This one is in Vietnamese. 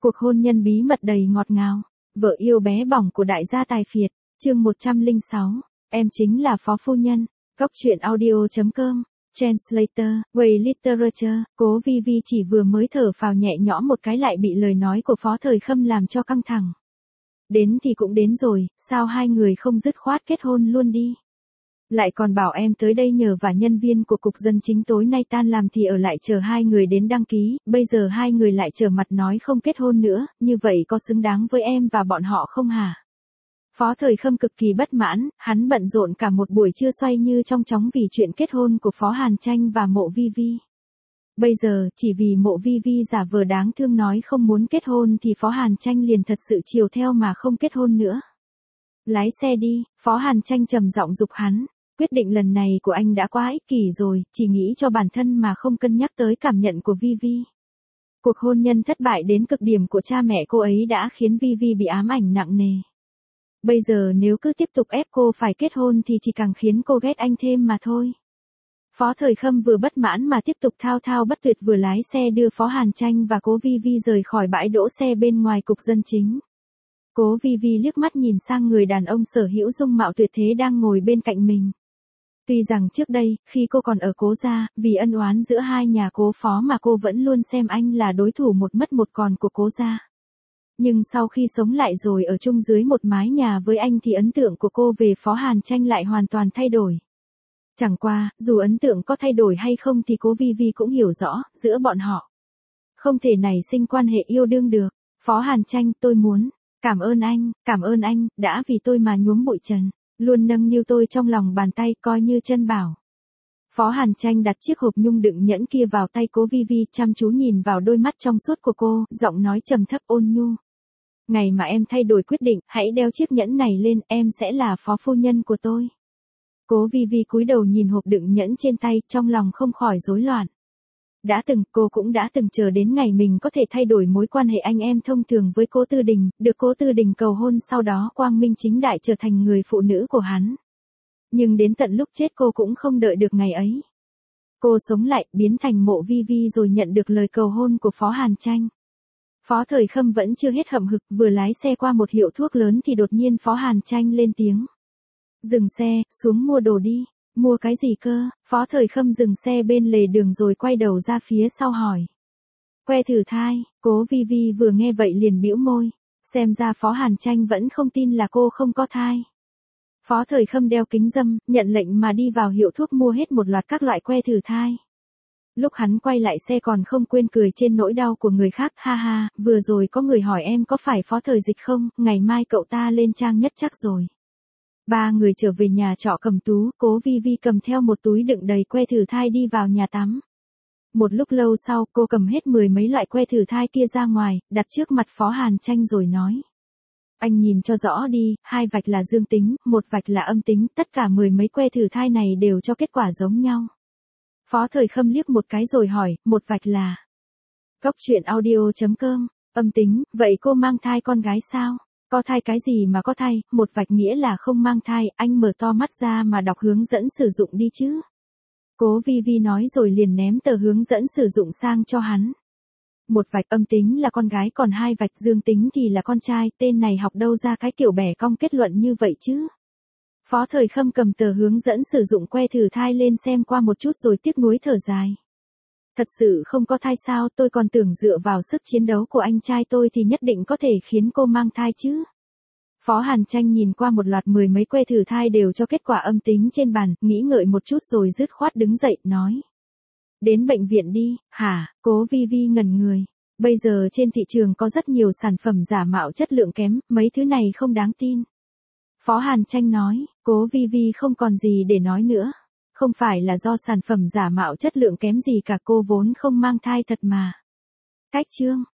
Cuộc hôn nhân bí mật đầy ngọt ngào. Vợ yêu bé bỏng của đại gia tài phiệt. Chương 106. Em chính là phó phu nhân. Góc truyện audio.com. Translator, Way Literature. Cố Vi Vi chỉ vừa mới thở phào nhẹ nhõm một cái lại bị lời nói của Phó Thời Khâm làm cho căng thẳng. Đến thì cũng đến rồi, sao hai người không dứt khoát kết hôn luôn đi? Lại còn bảo em tới đây nhờ và nhân viên của cục dân chính tối nay tan làm thì ở lại chờ hai người đến đăng ký, bây giờ hai người lại trở mặt nói không kết hôn nữa, như vậy có xứng đáng với em và bọn họ không hả? Phó Thời Khâm cực kỳ bất mãn, hắn bận rộn cả một buổi trưa xoay như trong chóng vì chuyện kết hôn của Phó Hàn Tranh và Mộ Vi Vi. Bây giờ, chỉ vì Mộ Vi Vi giả vờ đáng thương nói không muốn kết hôn thì Phó Hàn Tranh liền thật sự chiều theo mà không kết hôn nữa. Lái xe đi, Phó Hàn Tranh trầm giọng giục hắn. Quyết định lần này của anh đã quá ích kỷ rồi, chỉ nghĩ cho bản thân mà không cân nhắc tới cảm nhận của Vi Vi. Cuộc hôn nhân thất bại đến cực điểm của cha mẹ cô ấy đã khiến Vi Vi bị ám ảnh nặng nề. Bây giờ nếu cứ tiếp tục ép cô phải kết hôn thì chỉ càng khiến cô ghét anh thêm mà thôi. Phó Thời Khâm vừa bất mãn mà tiếp tục thao thao bất tuyệt vừa lái xe đưa Phó Hàn Tranh và Cố Vi Vi rời khỏi bãi đỗ xe bên ngoài cục dân chính. Cố Vi Vi liếc mắt nhìn sang người đàn ông sở hữu dung mạo tuyệt thế đang ngồi bên cạnh mình. Tuy rằng trước đây, khi cô còn ở Cố gia, vì ân oán giữa hai nhà Cố Phó mà cô vẫn luôn xem anh là đối thủ một mất một còn của Cố gia. Nhưng sau khi sống lại rồi ở chung dưới một mái nhà với anh thì ấn tượng của cô về Phó Hàn Tranh lại hoàn toàn thay đổi. Chẳng qua, dù ấn tượng có thay đổi hay không thì Cố Vi Vi cũng hiểu rõ, giữa bọn họ không thể nảy sinh quan hệ yêu đương được. Phó Hàn Tranh, tôi muốn cảm ơn anh, đã vì tôi mà nhuốm bụi trần, luôn nâng niu tôi trong lòng bàn tay coi như chân bảo. Phó Hàn Tranh đặt chiếc hộp nhung đựng nhẫn kia vào tay Cố Vi Vi, chăm chú nhìn vào đôi mắt trong suốt của cô, giọng nói trầm thấp ôn nhu. Ngày mà em thay đổi quyết định, hãy đeo chiếc nhẫn này lên, em sẽ là phó phu nhân của tôi. Cố Vi Vi cúi đầu nhìn hộp đựng nhẫn trên tay, trong lòng không khỏi rối loạn. Cô cũng đã từng chờ đến ngày mình có thể thay đổi mối quan hệ anh em thông thường với Cố Tư Đình, được Cố Tư Đình cầu hôn, sau đó quang minh chính đại trở thành người phụ nữ của hắn. Nhưng đến tận lúc chết cô cũng không đợi được ngày ấy. Cô sống lại, biến thành Mộ Vi Vi rồi nhận được lời cầu hôn của Phó Hàn Tranh. Phó Thời Khâm vẫn chưa hết hậm hực, vừa lái xe qua một hiệu thuốc lớn thì đột nhiên Phó Hàn Tranh lên tiếng. Dừng xe, xuống mua đồ đi. Mua cái gì cơ? Phó Thời Khâm dừng xe bên lề đường rồi quay đầu ra phía sau hỏi. Que thử thai. Cố Vi Vi vừa nghe vậy liền bĩu môi. Xem ra Phó Hàn Tranh vẫn không tin là cô không có thai. Phó Thời Khâm đeo kính râm, nhận lệnh mà đi vào hiệu thuốc mua hết một loạt các loại que thử thai. Lúc hắn quay lại xe còn không quên cười trên nỗi đau của người khác. Ha ha, vừa rồi có người hỏi em có phải Phó Thời Dịch không, ngày mai cậu ta lên trang nhất chắc rồi. Ba người trở về nhà trọ Cẩm Tú, Cố Vi Vi cầm theo một túi đựng đầy que thử thai đi vào nhà tắm. Một lúc lâu sau, cô cầm hết 10 mấy loại que thử thai kia ra ngoài, đặt trước mặt Phó Hàn Tranh rồi nói. Anh nhìn cho rõ đi, 2 vạch là dương tính, 1 vạch là âm tính, tất cả 10 mấy que thử thai này đều cho kết quả giống nhau. Phó Thời Khâm liếc một cái rồi hỏi, 1 vạch là. Góc truyện audio.com, âm tính, vậy cô mang thai con gái sao? Có thai cái gì mà có thai, 1 vạch nghĩa là không mang thai, anh mở to mắt ra mà đọc hướng dẫn sử dụng đi chứ. Cố Vi Vi nói rồi liền ném tờ hướng dẫn sử dụng sang cho hắn. 1 vạch âm tính là con gái, còn 2 vạch dương tính thì là con trai, tên này học đâu ra cái kiểu bẻ cong kết luận như vậy chứ. Phó Thời Khâm cầm tờ hướng dẫn sử dụng que thử thai lên xem qua một chút rồi tiếc nuối thở dài. Thật sự không có thai sao, tôi còn tưởng dựa vào sức chiến đấu của anh trai tôi thì nhất định có thể khiến cô mang thai chứ. Phó Hàn Tranh nhìn qua một loạt 10 mấy que thử thai đều cho kết quả âm tính trên bàn, nghĩ ngợi một chút rồi dứt khoát đứng dậy, nói. Đến bệnh viện đi, hả? Cố Vi Vi ngẩn người. Bây giờ trên thị trường có rất nhiều sản phẩm giả mạo chất lượng kém, mấy thứ này không đáng tin. Phó Hàn Tranh nói, Cố Vi Vi không còn gì để nói nữa. Không phải là do sản phẩm giả mạo chất lượng kém gì cả, cô vốn không mang thai thật mà. Cách chương.